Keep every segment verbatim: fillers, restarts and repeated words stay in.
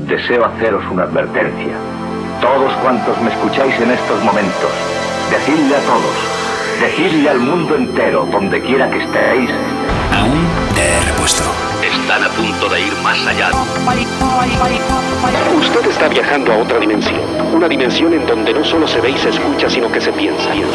deseo haceros una advertencia. Todos cuantos me escucháis en estos momentos, decidle a todos, decidle al mundo entero, donde quiera que estéis. Aún de repuesto. Están a punto de ir más allá. Usted está viajando a otra dimensión. Una dimensión en donde no solo se ve y se escucha, sino que se piensa. Aún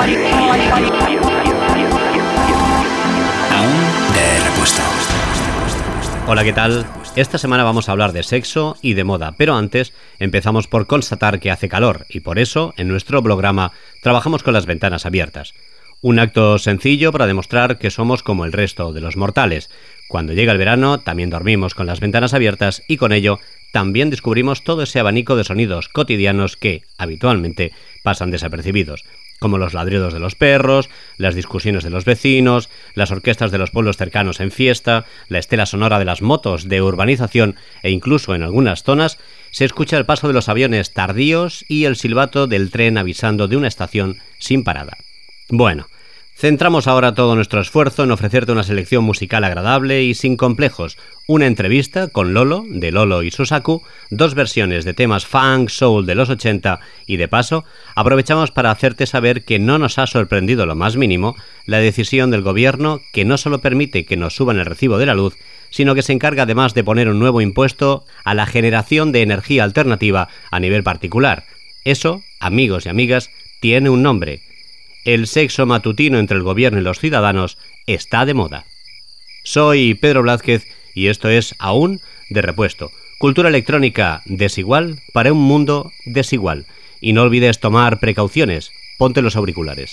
de repuesto. Hola, ¿qué tal? Esta semana vamos a hablar de sexo y de moda, pero antes empezamos por constatar que hace calor y por eso en nuestro programa trabajamos con las ventanas abiertas. Un acto sencillo para demostrar que somos como el resto de los mortales. Cuando llega el verano también dormimos con las ventanas abiertas y con ello también descubrimos todo ese abanico de sonidos cotidianos que, habitualmente, pasan desapercibidos, como los ladridos de los perros, las discusiones de los vecinos, las orquestas de los pueblos cercanos en fiesta, la estela sonora de las motos de urbanización e incluso en algunas zonas se escucha el paso de los aviones tardíos y el silbato del tren avisando de una estación sin parada. Bueno, centramos ahora todo nuestro esfuerzo en ofrecerte una selección musical agradable y sin complejos, una entrevista con Lolo, de Lolo y Susaku, dos versiones de temas funk, soul de los ochenta y de paso aprovechamos para hacerte saber que no nos ha sorprendido lo más mínimo la decisión del gobierno que no solo permite que nos suban el recibo de la luz, sino que se encarga además de poner un nuevo impuesto a la generación de energía alternativa a nivel particular. Eso, amigos y amigas, tiene un nombre. El sexo matutino entre el gobierno y los ciudadanos está de moda. Soy Pedro Blázquez y esto es Aún de repuesto. Cultura electrónica desigual para un mundo desigual. Y no olvides tomar precauciones. Ponte los auriculares.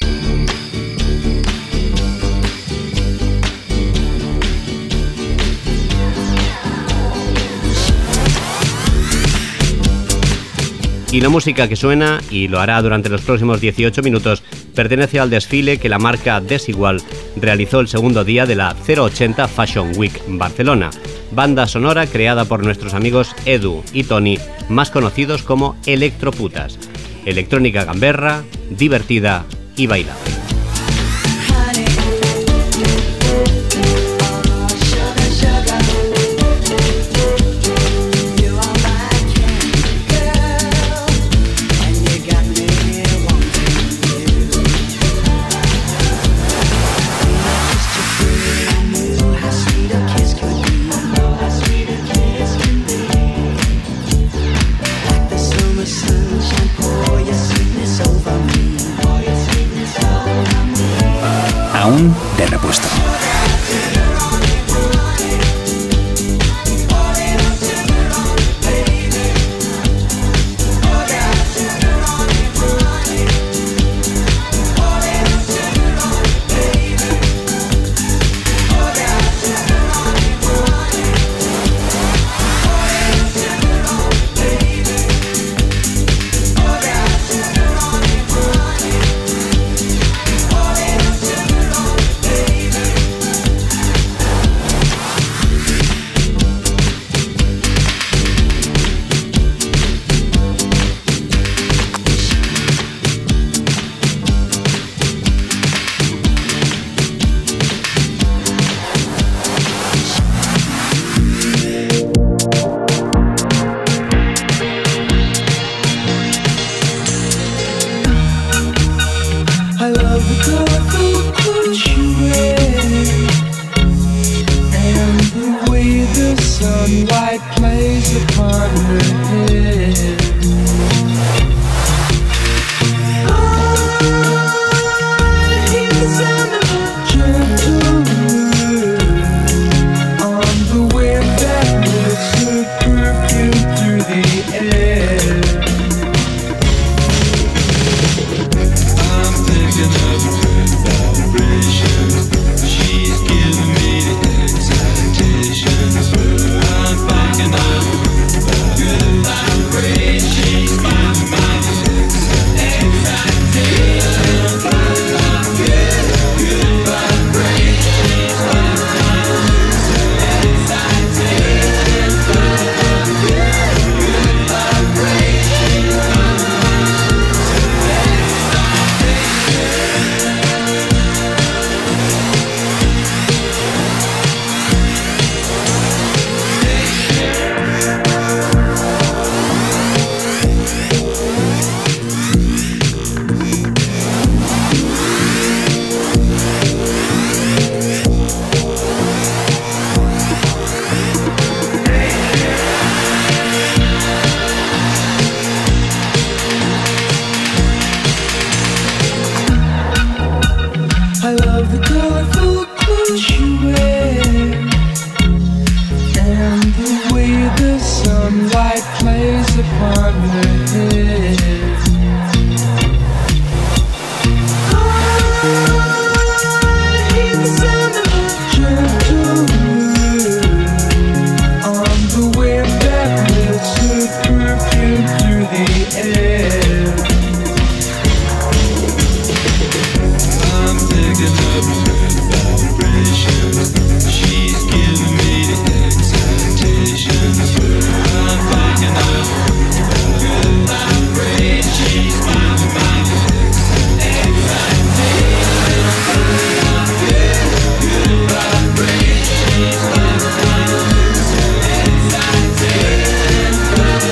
Y la música que suena, y lo hará durante los próximos dieciocho minutos, pertenece al desfile que la marca Desigual realizó el segundo día de la cero ochenta Fashion Week Barcelona, banda sonora creada por nuestros amigos Edu y Tony, más conocidos como Electroputas. Electrónica gamberra, divertida y bailable. Aún de repuesto. She's giving me the excitation. I'm thinking of The way the sunlight plays upon her head. I hear the sound of a gentle wind on the wind that lifts her perfume through the air. I'm picking up good vibrations. She's giving me the excitations. I'm picking up good vibrations. She's giving me the excitations. Good vibrations. She's giving me the excitations.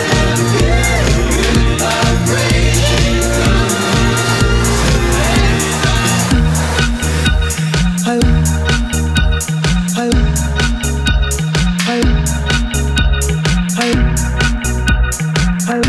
Good vibrations. I I I I I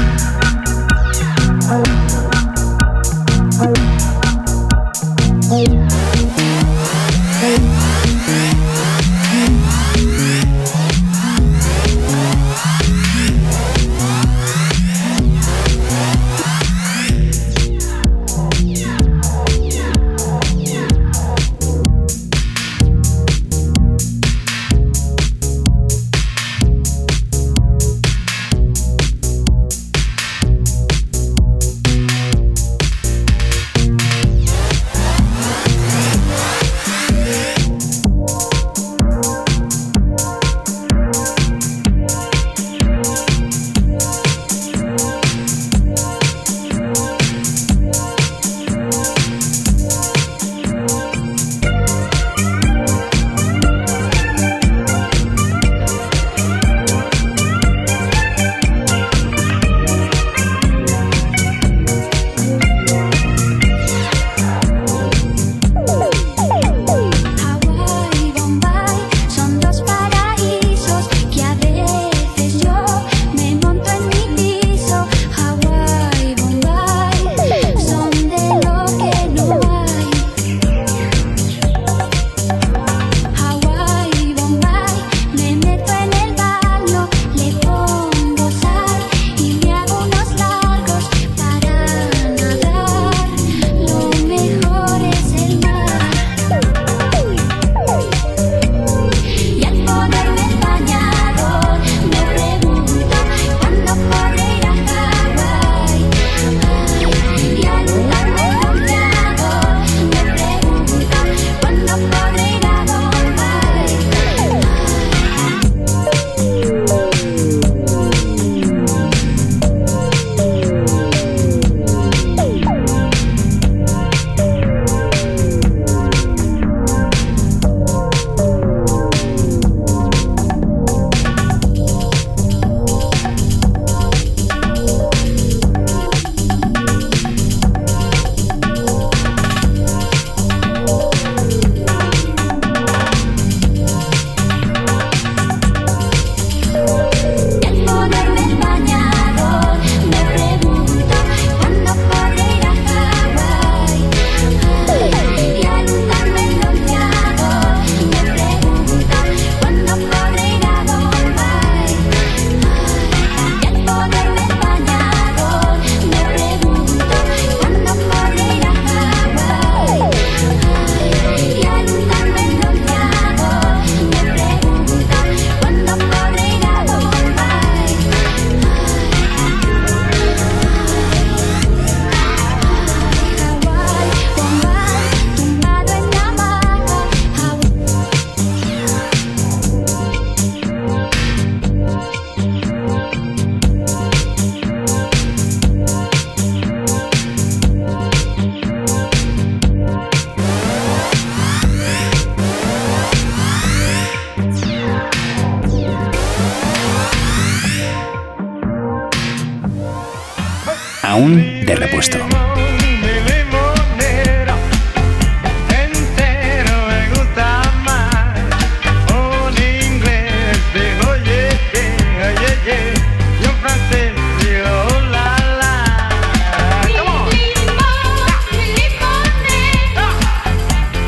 Aún de repuesto.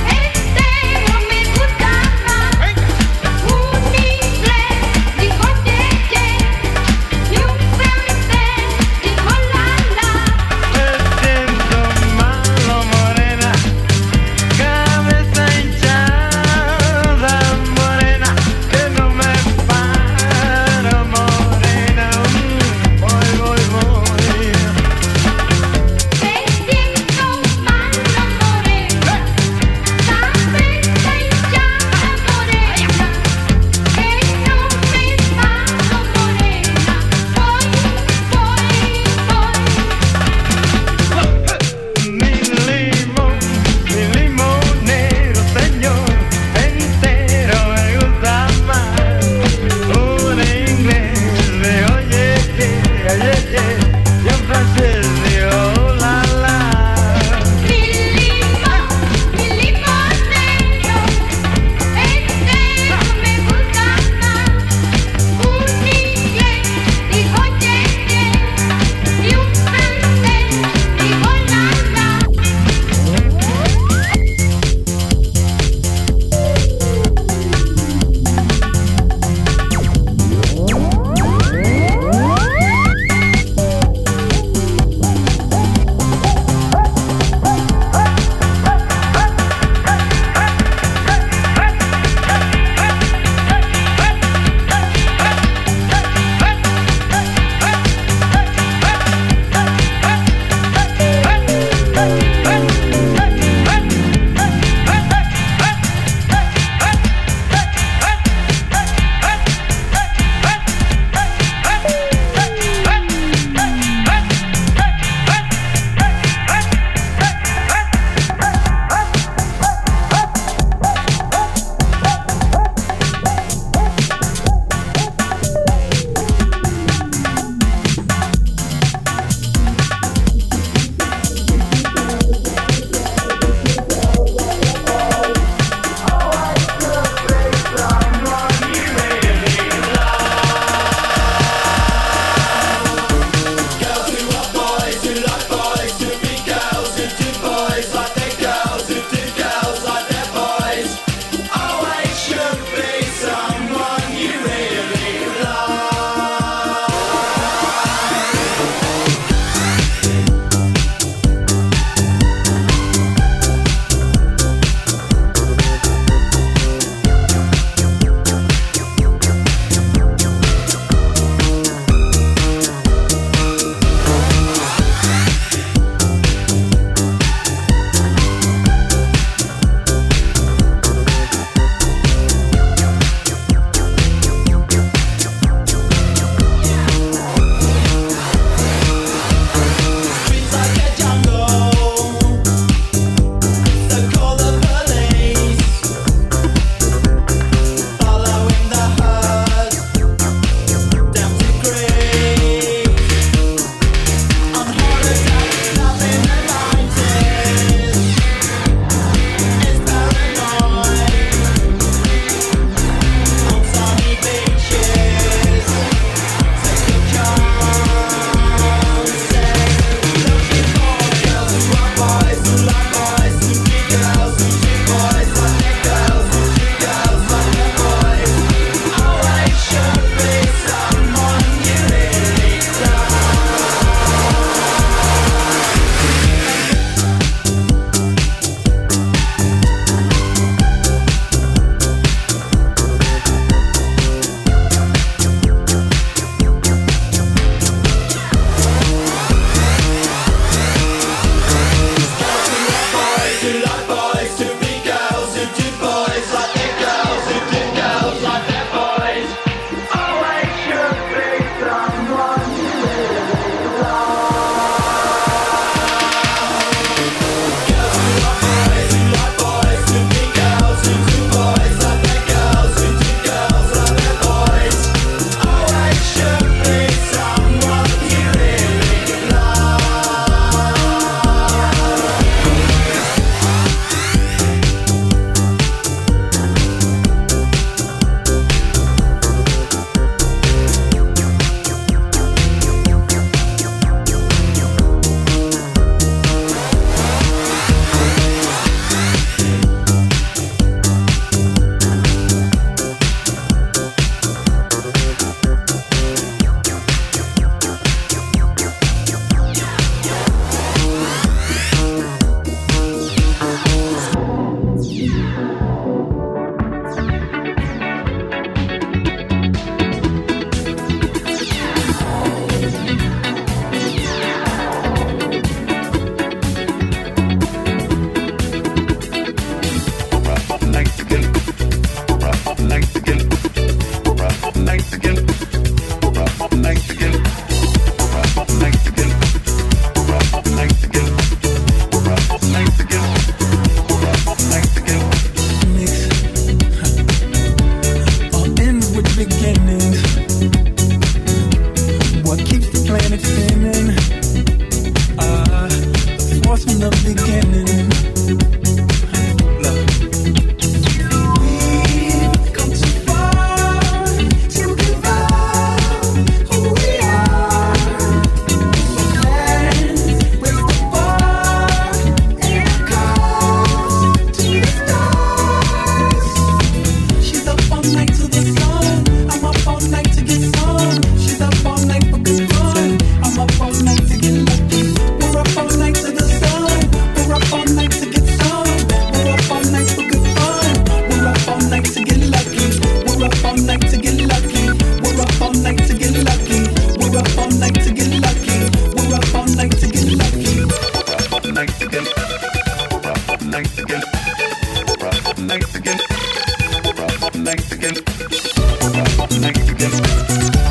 Dijo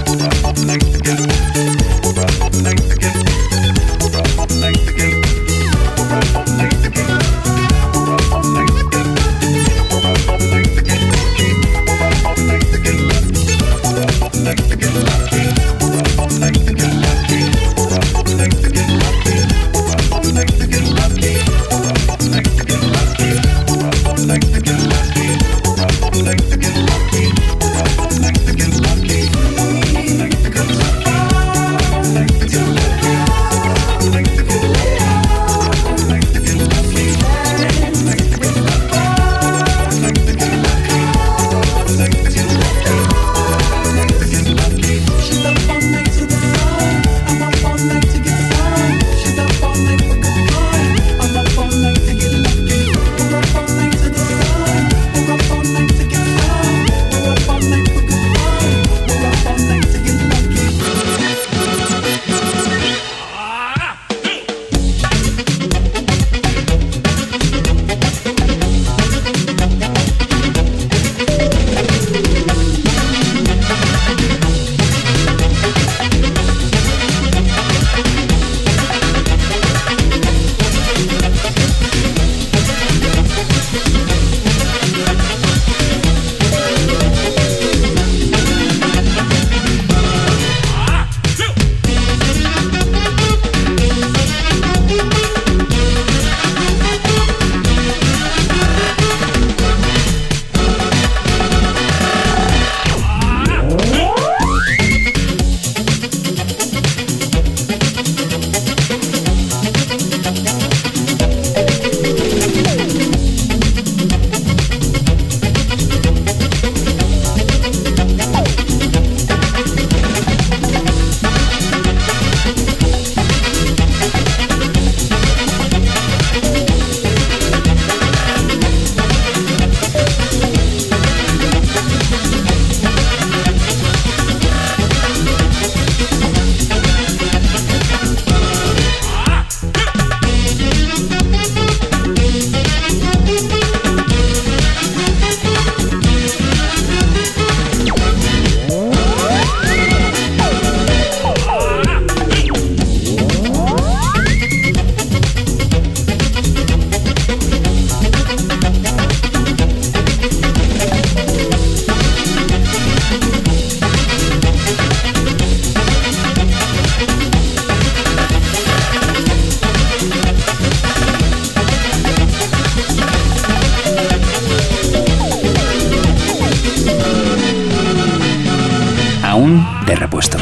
Aún de repuesto.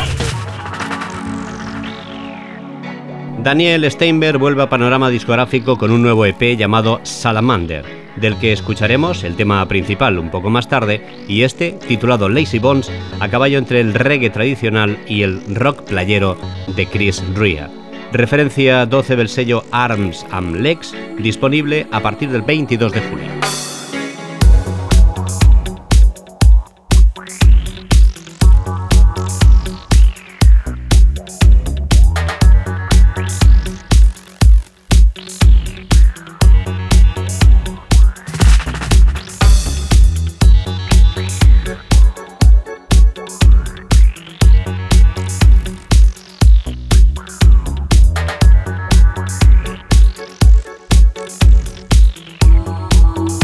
Daniel Steinberg vuelve a Panorama Discográfico con un nuevo E P llamado Salamander, del que escucharemos el tema principal un poco más tarde, y este, titulado Lazy Bones, a caballo entre el reggae tradicional y el rock playero de Chris Rea. Referencia doce del sello Arms and Legs, disponible a partir del veintidós de julio. We'll be right back.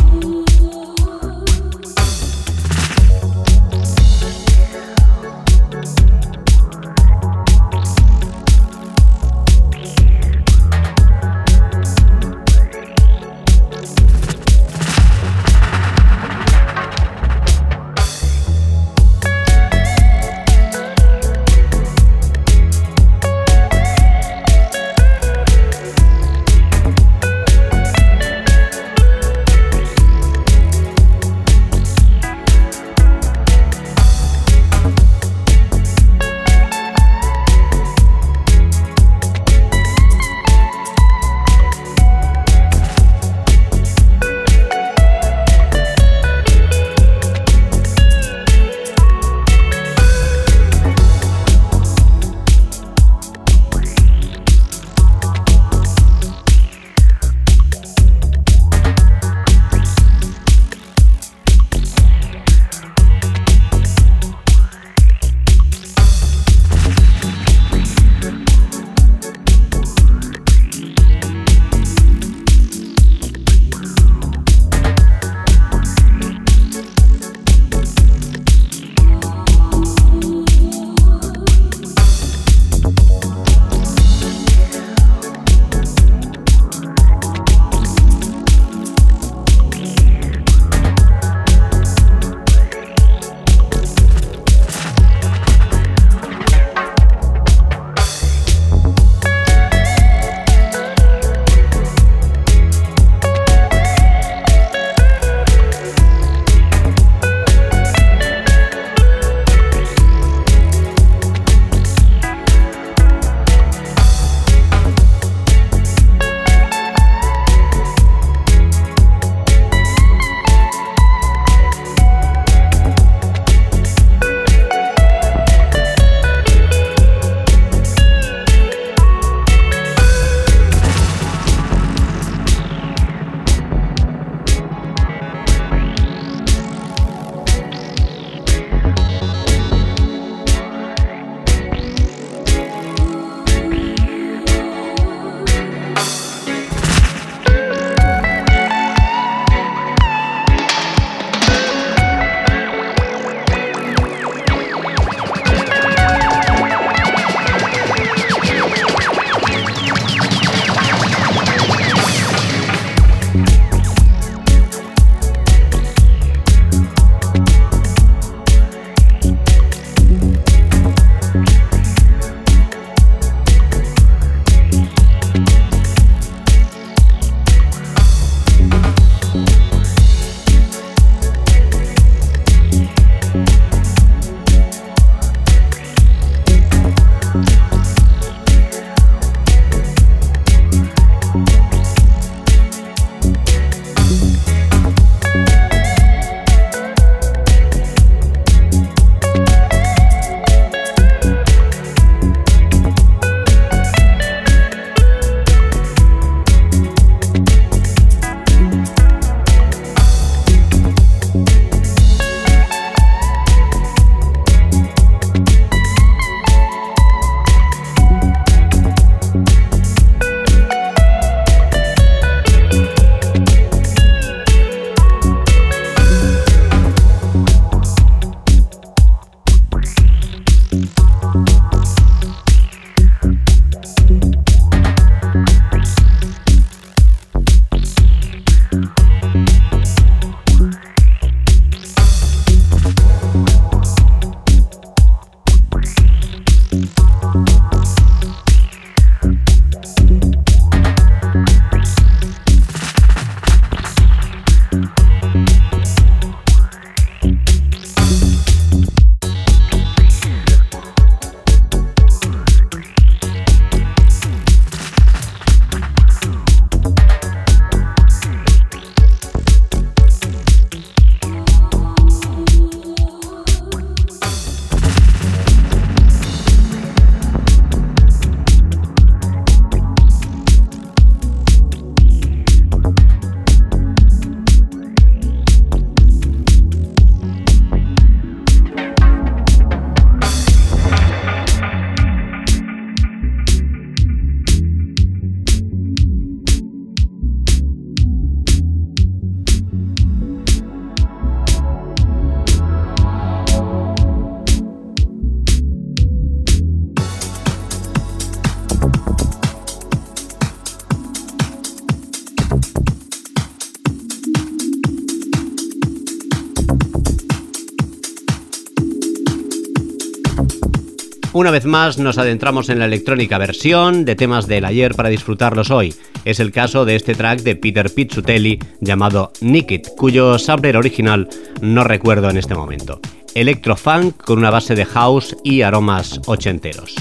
Una vez más nos adentramos en la electrónica versión de temas del ayer para disfrutarlos hoy. Es el caso de este track de Peter Pizzutelli llamado Naked, cuyo sampler original no recuerdo en este momento. Electrofunk con una base de house y aromas ochenteros.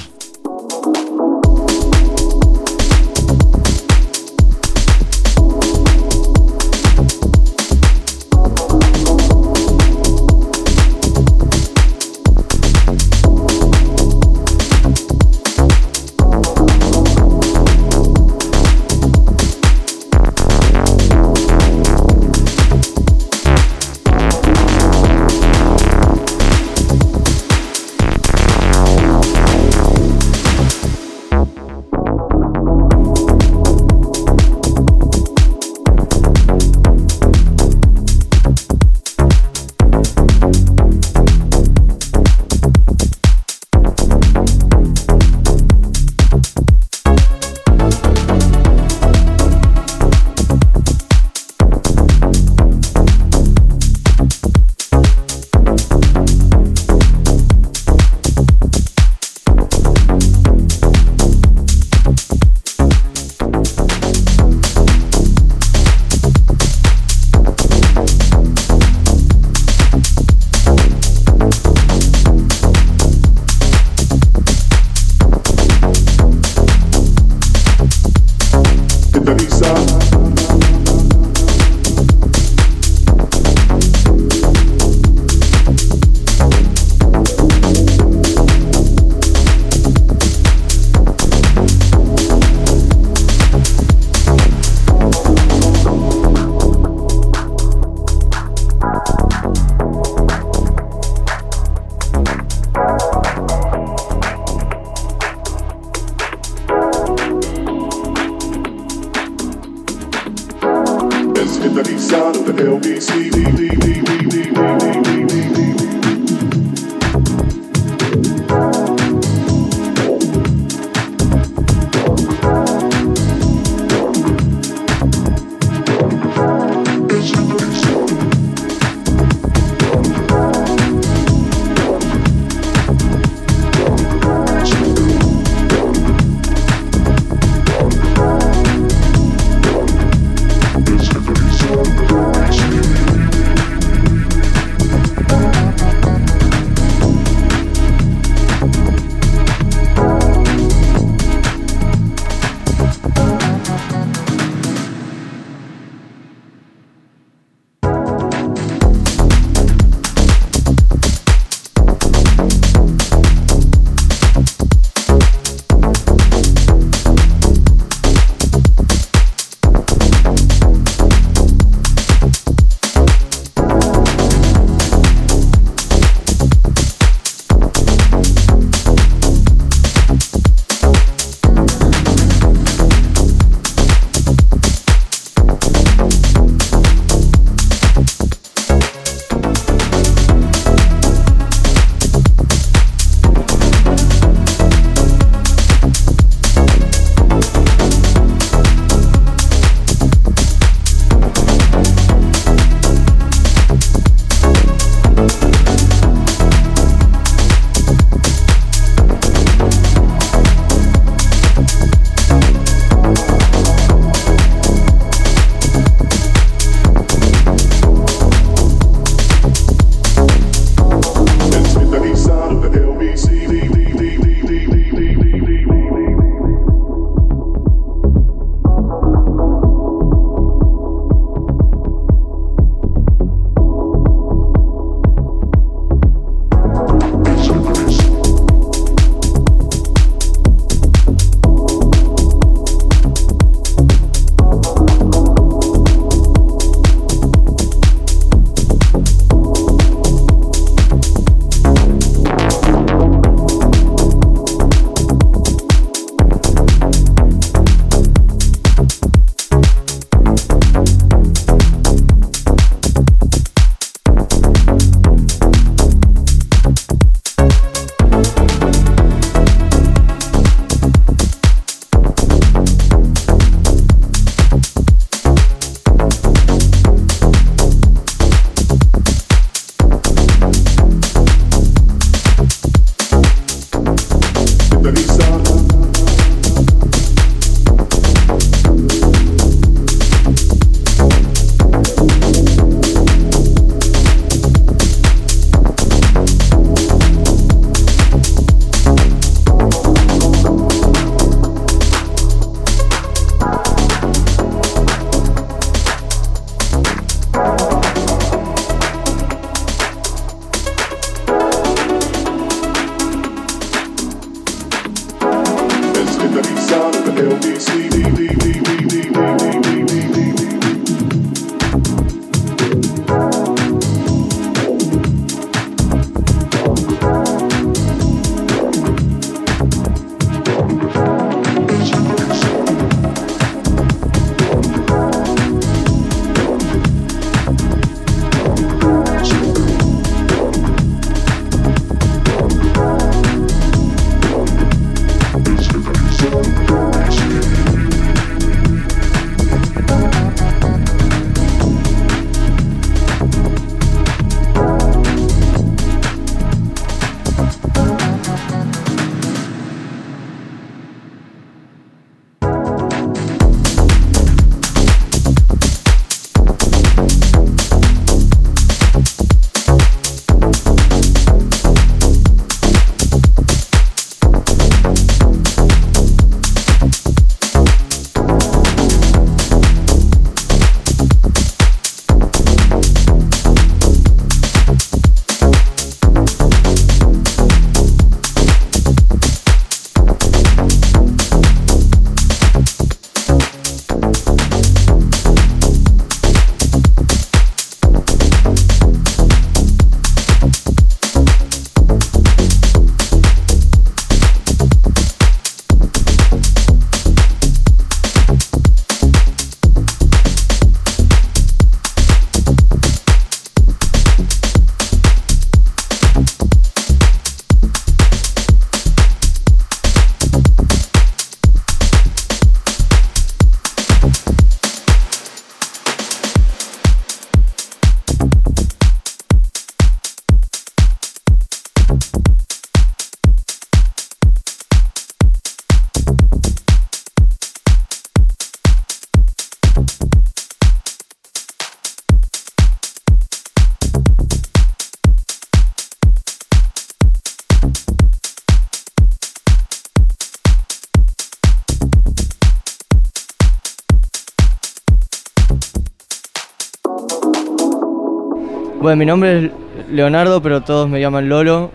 Bueno, mi nombre es Leonardo, pero todos me llaman Lolo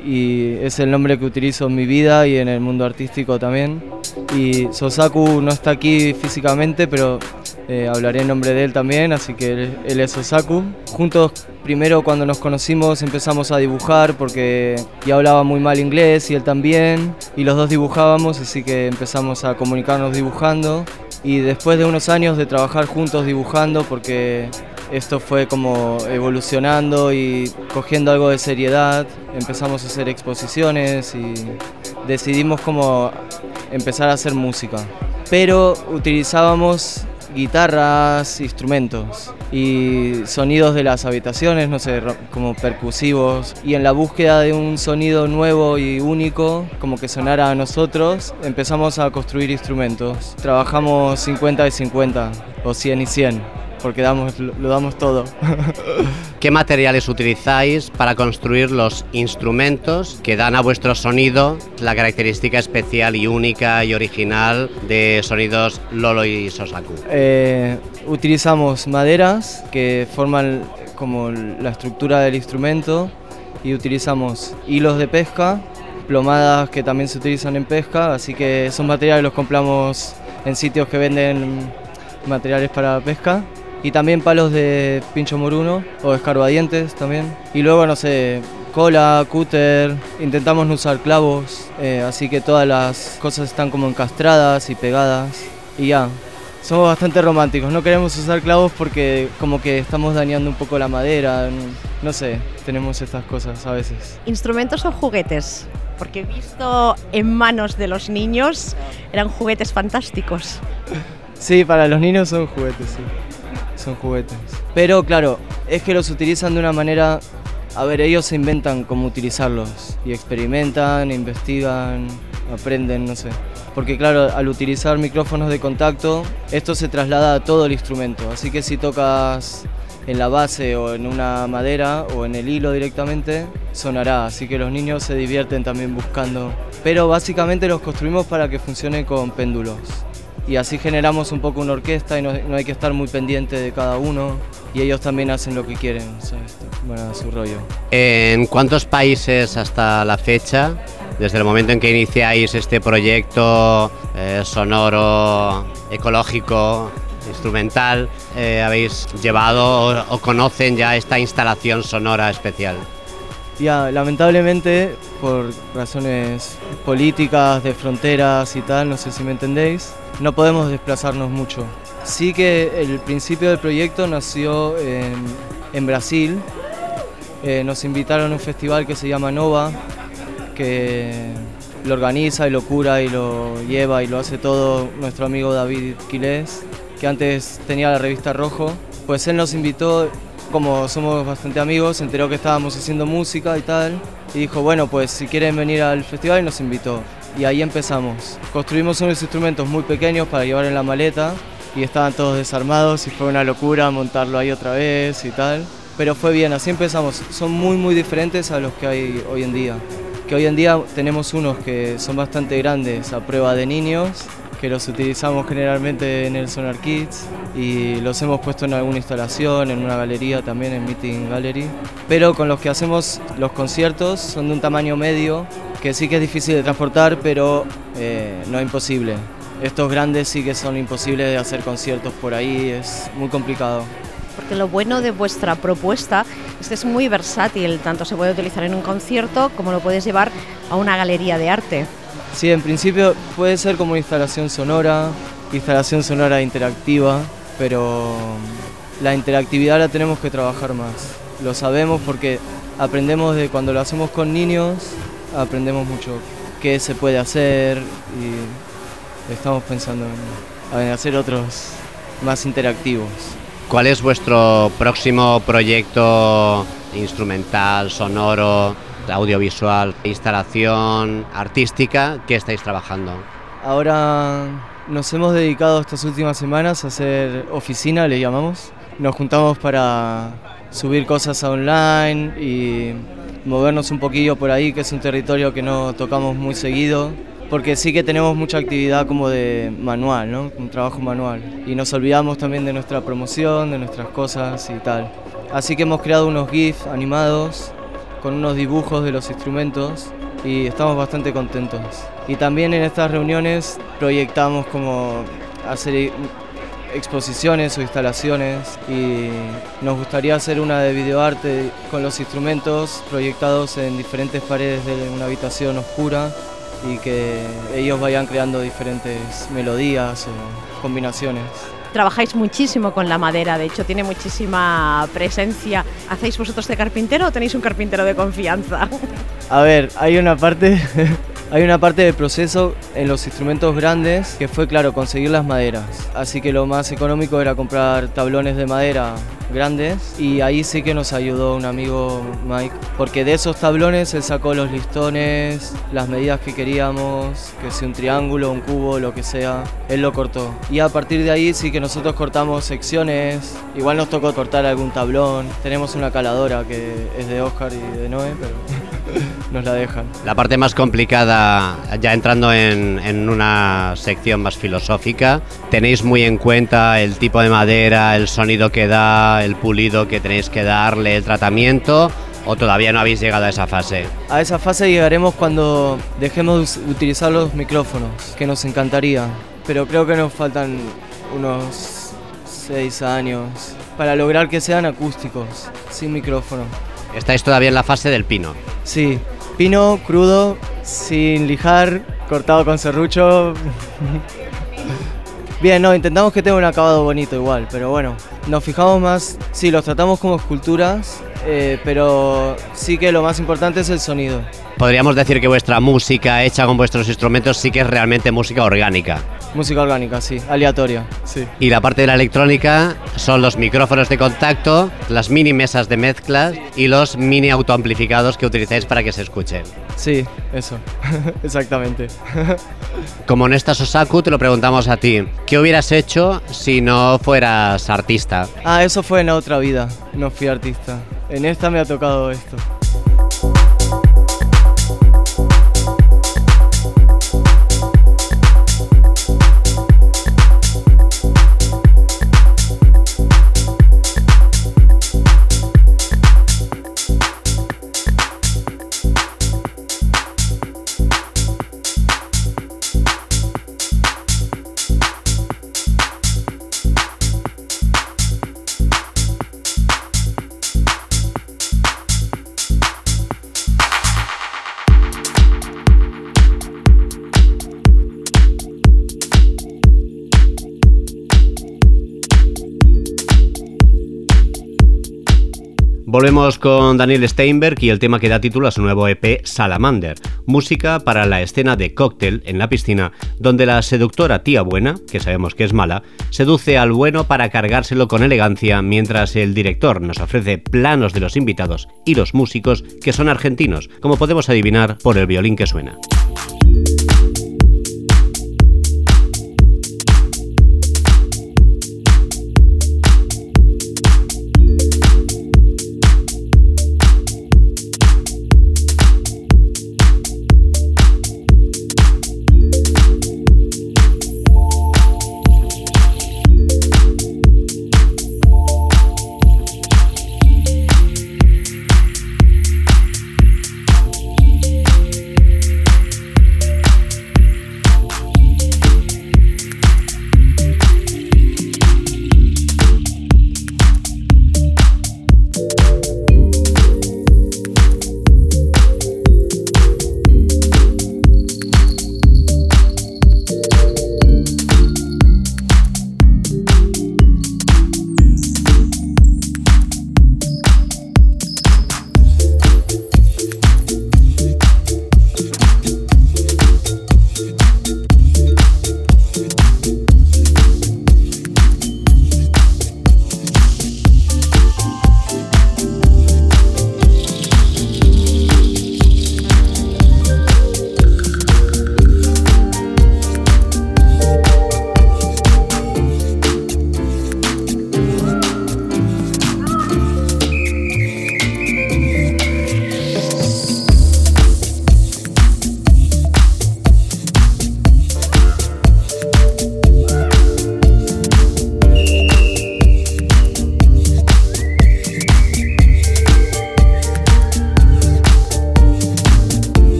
y es el nombre que utilizo en mi vida y en el mundo artístico también. Y Sosaku no está aquí físicamente, pero eh, hablaré en nombre de él también, así que él, él es Sosaku. Juntos, primero cuando nos conocimos empezamos a dibujar porque yo hablaba muy mal inglés y él también, y los dos dibujábamos, así que empezamos a comunicarnos dibujando. Y después de unos años de trabajar juntos dibujando, porque esto fue como evolucionando y cogiendo algo de seriedad, empezamos a hacer exposiciones y decidimos como empezar a hacer música. Pero utilizábamos guitarras, instrumentos y sonidos de las habitaciones, no sé, como percusivos. Y en la búsqueda de un sonido nuevo y único, como que sonara a nosotros, empezamos a construir instrumentos. Trabajamos cincuenta y cincuenta o cien y cien. Porque damos, lo damos todo. ¿Qué materiales utilizáis para construir los instrumentos que dan a vuestro sonido la característica especial y única y original de sonidos Lolo y Sosaku? Eh, utilizamos maderas que forman como la estructura del instrumento y utilizamos hilos de pesca, plomadas que también se utilizan en pesca, así que esos materiales los compramos en sitios que venden materiales para pesca. Y también palos de pincho moruno o escarbadientes también. Y luego, no sé, cola, cúter, intentamos no usar clavos, eh, así que todas las cosas están como encastradas y pegadas. Y ya, somos bastante románticos, no queremos usar clavos porque como que estamos dañando un poco la madera, no sé, tenemos estas cosas a veces. ¿Instrumentos o juguetes? Porque he visto en manos de los niños, eran juguetes fantásticos. Sí, para los niños son juguetes, sí. Son juguetes. Pero claro, es que los utilizan de una manera... A ver, ellos se inventan cómo utilizarlos y experimentan, investigan aprenden, no sé. Porque claro, al utilizar micrófonos de contacto, esto se traslada a todo el instrumento. Así que si tocas en la base o en una madera o en el hilo directamente, sonará. Así que los niños se divierten también buscando. Pero básicamente los construimos para que funcionen con péndulos. Y así generamos un poco una orquesta y no, no hay que estar muy pendiente de cada uno. Y ellos también hacen lo que quieren, ¿sabes? Bueno, su rollo. ¿En cuántos países hasta la fecha, desde el momento en que iniciáis este proyecto eh, sonoro, ecológico, instrumental, eh, habéis llevado o, o conocen ya esta instalación sonora especial? Ya, lamentablemente, por razones políticas, de fronteras y tal, no sé si me entendéis, no podemos desplazarnos mucho. Sí que el principio del proyecto nació en, en Brasil. Eh, nos invitaron a un festival que se llama Nova, que lo organiza y lo cura y lo lleva y lo hace todo nuestro amigo David Quilés, que antes tenía la revista Rojo. Pues él nos invitó, como somos bastante amigos, se enteró que estábamos haciendo música y tal, y dijo, bueno, pues si quieren venir al festival, y nos invitó. Y ahí empezamos. Construimos unos instrumentos muy pequeños para llevar en la maleta, y estaban todos desarmados y fue una locura montarlo ahí otra vez y tal. Pero fue bien, así empezamos. Son muy muy diferentes a los que hay hoy en día. Que hoy en día tenemos unos que son bastante grandes a prueba de niños, que los utilizamos generalmente en el Sonar Kids y los hemos puesto en alguna instalación, en una galería también, en Meeting Gallery. Pero con los que hacemos los conciertos son de un tamaño medio, que sí que es difícil de transportar, pero eh, no imposible. Estos grandes sí que son imposibles de hacer conciertos por ahí, es muy complicado. Porque lo bueno de vuestra propuesta es que es muy versátil, tanto se puede utilizar en un concierto como lo puedes llevar a una galería de arte. Sí, en principio puede ser como instalación sonora, instalación sonora interactiva, pero la interactividad la tenemos que trabajar más. Lo sabemos porque aprendemos de cuando lo hacemos con niños, aprendemos mucho qué se puede hacer y estamos pensando en, en hacer otros más interactivos. ¿Cuál es vuestro próximo proyecto instrumental, sonoro, audiovisual, instalación artística que estáis trabajando? Ahora nos hemos dedicado estas últimas semanas a hacer oficina, le llamamos. Nos juntamos para subir cosas a online y movernos un poquillo por ahí, que es un territorio que no tocamos muy seguido, porque sí que tenemos mucha actividad como de manual, ¿no? Un trabajo manual. Y nos olvidamos también de nuestra promoción, de nuestras cosas y tal. Así que hemos creado unos GIFs animados con unos dibujos de los instrumentos y estamos bastante contentos. Y también en estas reuniones proyectamos como hacer exposiciones o instalaciones y nos gustaría hacer una de videoarte con los instrumentos proyectados en diferentes paredes de una habitación oscura y que ellos vayan creando diferentes melodías o combinaciones. Trabajáis muchísimo con la madera, de hecho tiene muchísima presencia. ¿Hacéis vosotros de carpintero o tenéis un carpintero de confianza? A ver, hay una parte, hay una parte del proceso en los instrumentos grandes que fue, claro, conseguir las maderas. Así que lo más económico era comprar tablones de madera grandes y ahí sí que nos ayudó un amigo, Mike, porque de esos tablones él sacó los listones, las medidas que queríamos, que sea un triángulo, un cubo, lo que sea, él lo cortó. Y a partir de ahí sí que nosotros cortamos secciones, igual nos tocó cortar algún tablón, tenemos una caladora que es de Oscar y de Noé, pero nos la dejan. La parte más complicada, ya entrando en, en una sección más filosófica, ¿tenéis muy en cuenta el tipo de madera, el sonido que da, el pulido que tenéis que darle, el tratamiento, o todavía no habéis llegado a esa fase? A esa fase llegaremos cuando dejemos de utilizar los micrófonos, que nos encantaría, pero creo que nos faltan unos seis años para lograr que sean acústicos, sin micrófono. Estáis todavía en la fase del pino. Sí, pino crudo, sin lijar, cortado con serrucho. Bien, no, intentamos que tenga un acabado bonito igual, pero bueno, nos fijamos más, sí, los tratamos como esculturas, eh, pero sí que lo más importante es el sonido. Podríamos decir que vuestra música hecha con vuestros instrumentos sí que es realmente música orgánica. Música orgánica, sí, aleatoria, sí. Y la parte de la electrónica son los micrófonos de contacto, las mini mesas de mezclas y los mini autoamplificados que utilizáis para que se escuchen. Sí, eso, exactamente. Como en esta Sosaku, te lo preguntamos a ti. ¿Qué hubieras hecho si no fueras artista? Ah, eso fue en la otra vida, no fui artista. En esta me ha tocado esto. Volvemos con Daniel Steinberg y el tema que da título a su nuevo E P Salamander, música para la escena de cóctel en la piscina, donde la seductora tía buena, que sabemos que es mala, seduce al bueno para cargárselo con elegancia, mientras el director nos ofrece planos de los invitados y los músicos que son argentinos, como podemos adivinar por el violín que suena.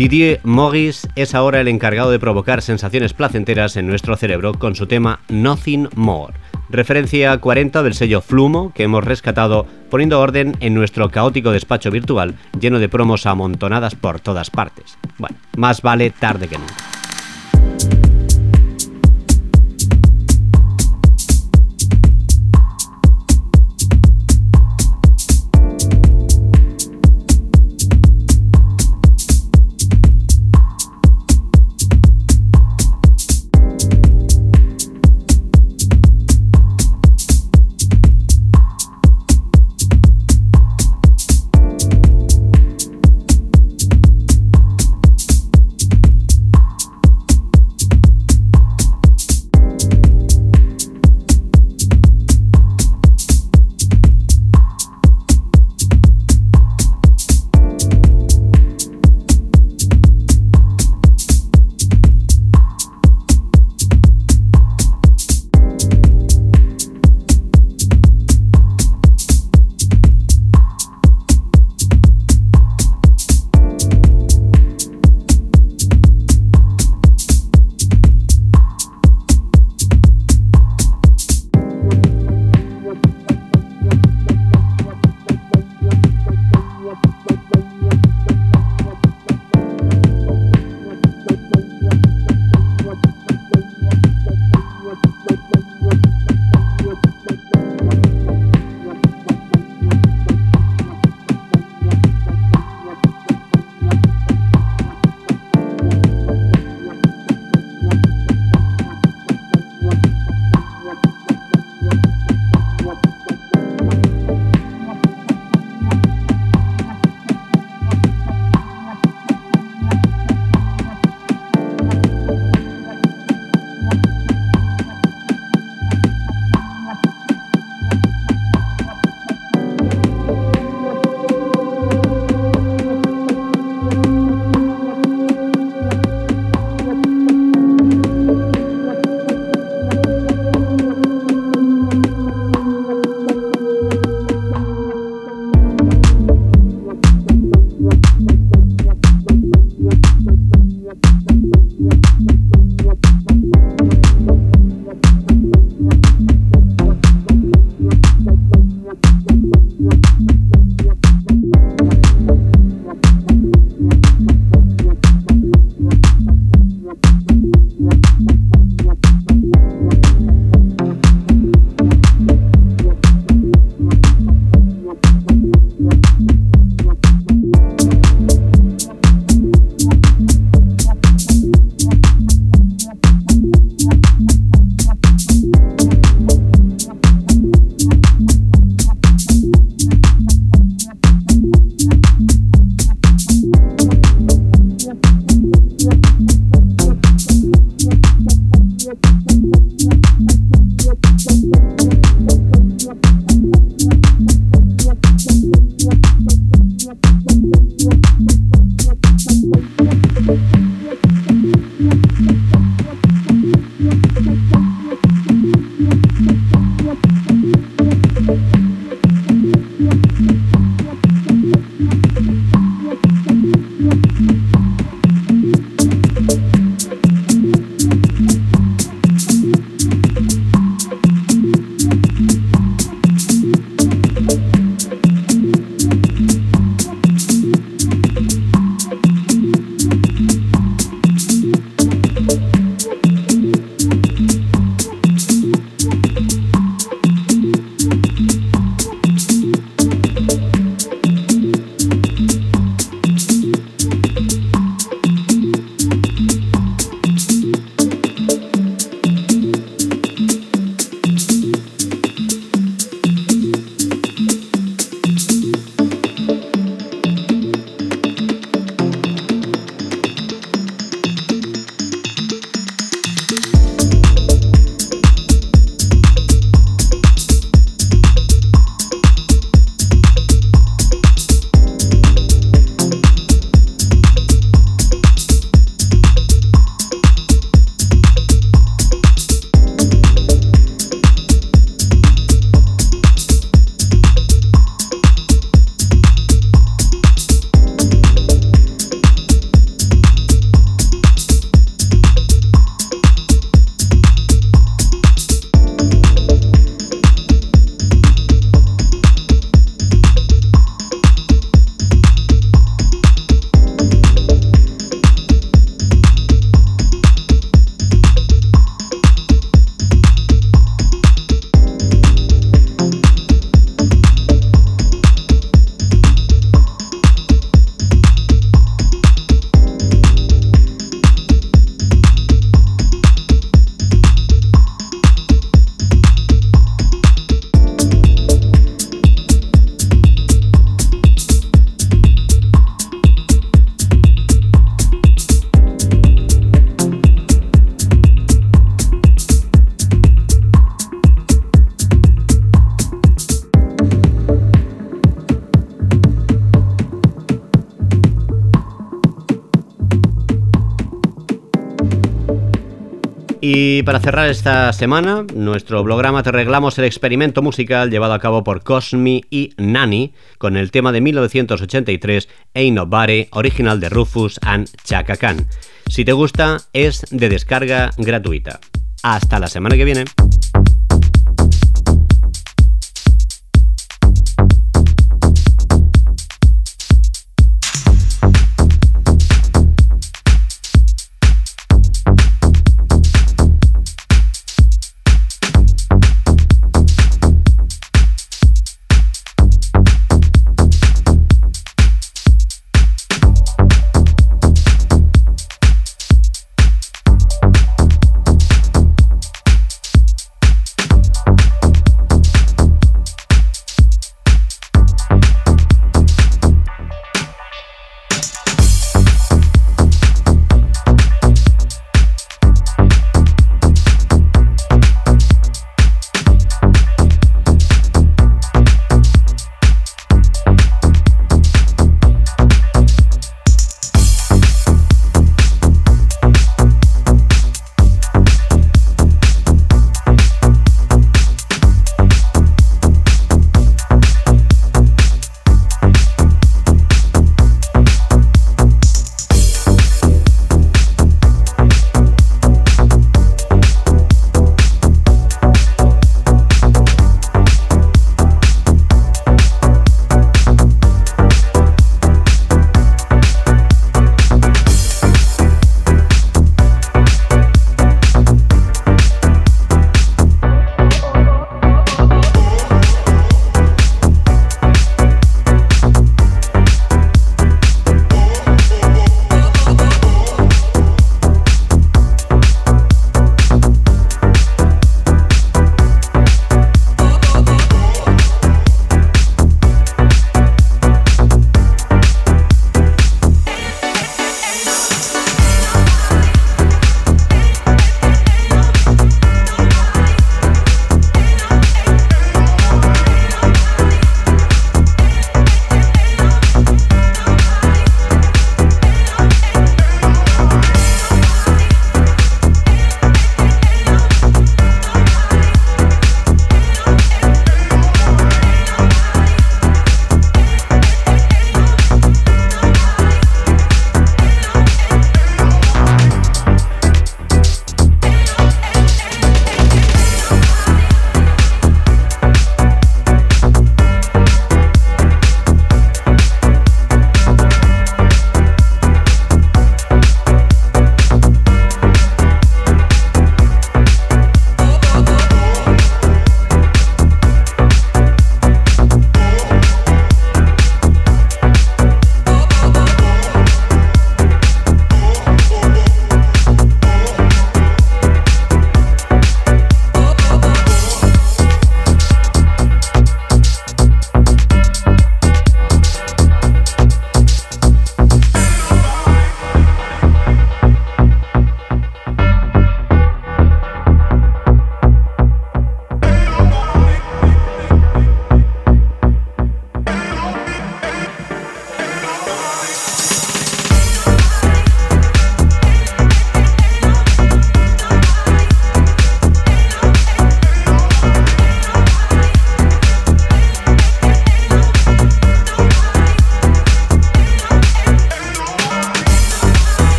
Didier Morris es ahora el encargado de provocar sensaciones placenteras en nuestro cerebro con su tema Nothing More, referencia cuarenta del sello Flumo que hemos rescatado poniendo orden en nuestro caótico despacho virtual lleno de promos amontonadas por todas partes. Bueno, más vale tarde que nunca. Y para cerrar esta semana, nuestro programa te reglamos el experimento musical llevado a cabo por Cosme y Nani con el tema de mil novecientos ochenta y tres Ain't Nobody, original de Rufus and Chaka Khan. Si te gusta, es de descarga gratuita. Hasta la semana que viene.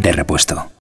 de repuesto.